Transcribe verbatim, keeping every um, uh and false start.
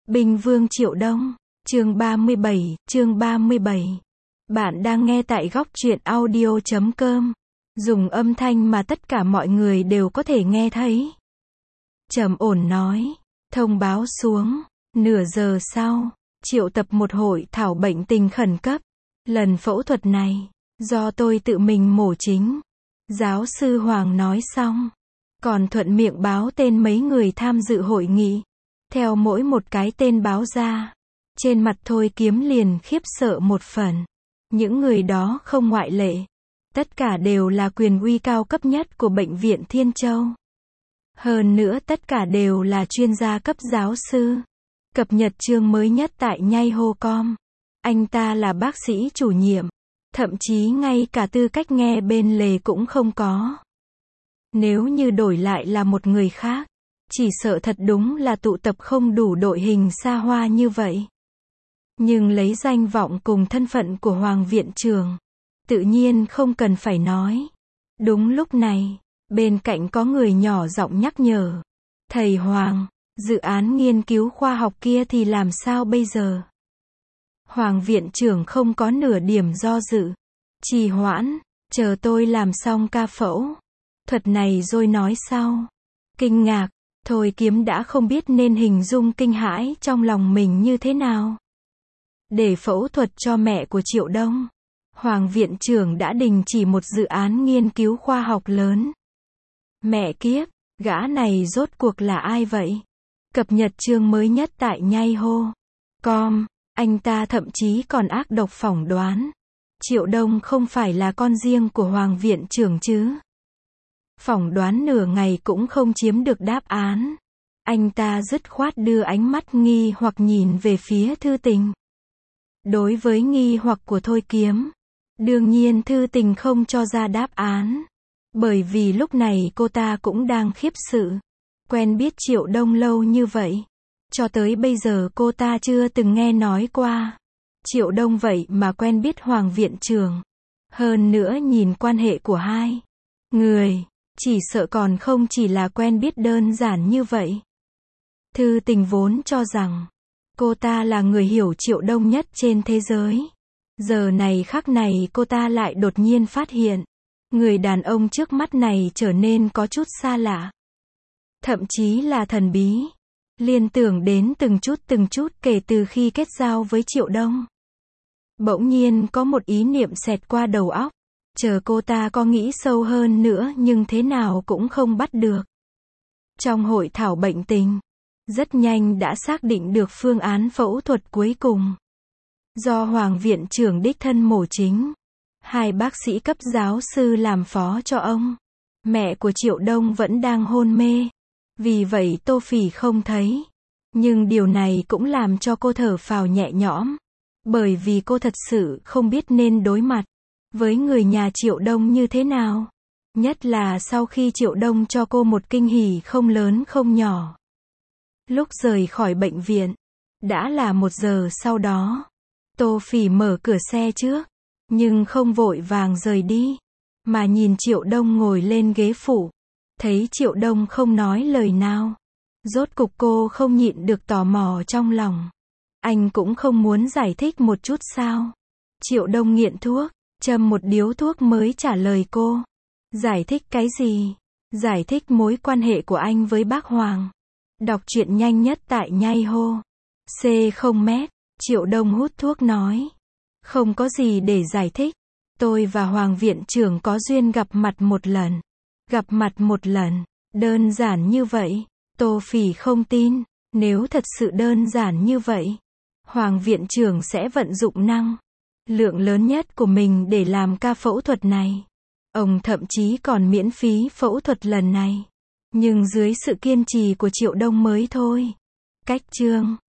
Binh Vương Triệu Đông, chương ba mươi bảy, chương ba mươi bảy. Bạn đang nghe tại góc truyện audio chấm com, dùng âm thanh mà tất cả mọi người đều có thể nghe thấy. Trầm ổn nói, thông báo xuống, nửa giờ sau, triệu tập một hội thảo bệnh tình khẩn cấp. Lần phẫu thuật này, do tôi tự mình mổ chính. Giáo sư Hoàng nói xong, còn thuận miệng báo tên mấy người tham dự hội nghị. Theo mỗi một cái tên báo ra, trên mặt Thôi Kiếm liền khiếp sợ một phần. Những người đó không ngoại lệ. Tất cả đều là quyền uy cao cấp nhất của Bệnh viện Thiên Châu. Hơn nữa tất cả đều là chuyên gia cấp giáo sư. Cập nhật chương mới nhất tại nhai hô com. Anh ta là bác sĩ chủ nhiệm. Thậm chí ngay cả tư cách nghe bên lề cũng không có. Nếu như đổi lại là một người khác, chỉ sợ thật đúng là tụ tập không đủ đội hình xa hoa như vậy. Nhưng lấy danh vọng cùng thân phận của Hoàng viện trưởng, tự nhiên không cần phải nói. Đúng lúc này, bên cạnh có người nhỏ giọng nhắc nhở. Thầy Hoàng, dự án nghiên cứu khoa học kia thì làm sao bây giờ? Hoàng viện trưởng không có nửa điểm do dự. Trì hoãn, chờ tôi làm xong ca phẫu thuật này rồi nói sau. Kinh ngạc, Thôi Kiếm đã không biết nên hình dung kinh hãi trong lòng mình như thế nào. Để phẫu thuật cho mẹ của Triệu Đông, Hoàng viện trưởng đã đình chỉ một dự án nghiên cứu khoa học lớn. Mẹ kiếp, gã này rốt cuộc là ai vậy? Cập nhật chương mới nhất tại nhai hô com, anh ta thậm chí còn ác độc phỏng đoán. Triệu Đông không phải là con riêng của Hoàng viện trưởng chứ? Phỏng đoán nửa ngày cũng không chiếm được đáp án. Anh ta dứt khoát đưa ánh mắt nghi hoặc nhìn về phía Thư Tình. Đối với nghi hoặc của Thôi Kiếm, đương nhiên Thư Tình không cho ra đáp án. Bởi vì lúc này cô ta cũng đang khiếp sự. Quen biết Triệu Đông lâu như vậy, cho tới bây giờ cô ta chưa từng nghe nói qua. Triệu Đông vậy mà quen biết Hoàng viện trưởng. Hơn nữa nhìn quan hệ của hai người, chỉ sợ còn không chỉ là quen biết đơn giản như vậy. Thư Tình vốn cho rằng cô ta là người hiểu Triệu Đông nhất trên thế giới. Giờ này khắc này cô ta lại đột nhiên phát hiện, người đàn ông trước mắt này trở nên có chút xa lạ. Thậm chí là thần bí. Liên tưởng đến từng chút từng chút kể từ khi kết giao với Triệu Đông. Bỗng nhiên có một ý niệm xẹt qua đầu óc. Chờ cô ta có nghĩ sâu hơn nữa nhưng thế nào cũng không bắt được. Trong hội thảo bệnh tình, rất nhanh đã xác định được phương án phẫu thuật cuối cùng. Do Hoàng viện trưởng đích thân mổ chính. Hai bác sĩ cấp giáo sư làm phó cho ông. Mẹ của Triệu Đông vẫn đang hôn mê. Vì vậy Tô Phỉ không thấy. Nhưng điều này cũng làm cho cô thở phào nhẹ nhõm. Bởi vì cô thật sự không biết nên đối mặt với người nhà Triệu Đông như thế nào. Nhất là sau khi Triệu Đông cho cô một kinh hỉ không lớn không nhỏ. Lúc rời khỏi bệnh viện, đã là một giờ sau đó. Tô Phỉ mở cửa xe trước, nhưng không vội vàng rời đi, mà nhìn Triệu Đông ngồi lên ghế phụ. Thấy Triệu Đông không nói lời nào, rốt cục cô không nhịn được tò mò trong lòng. Anh cũng không muốn giải thích một chút sao? Triệu Đông nghiện thuốc, châm một điếu thuốc mới trả lời cô. Giải thích cái gì? Giải thích mối quan hệ của anh với bác Hoàng. Đọc truyện nhanh nhất tại nhai hô com. Triệu Đông hút thuốc nói. Không có gì để giải thích. Tôi và Hoàng viện trưởng có duyên gặp mặt một lần. Gặp mặt một lần. Đơn giản như vậy. Tô Phỉ không tin. Nếu thật sự đơn giản như vậy, Hoàng viện trưởng sẽ vận dụng năng lượng lớn nhất của mình để làm ca phẫu thuật này. Ông thậm chí còn miễn phí phẫu thuật lần này. Nhưng dưới sự kiên trì của Triệu Đông mới thôi. Cách chương